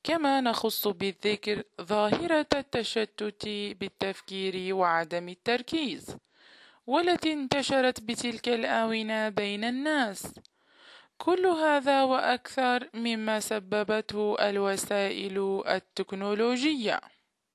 كما نخص بالذكر ظاهرة التشتت بالتفكير وعدم التركيز، والتي انتشرت بتلك الآونة بين الناس. كل هذا وأكثر مما سببته الوسائل التكنولوجية.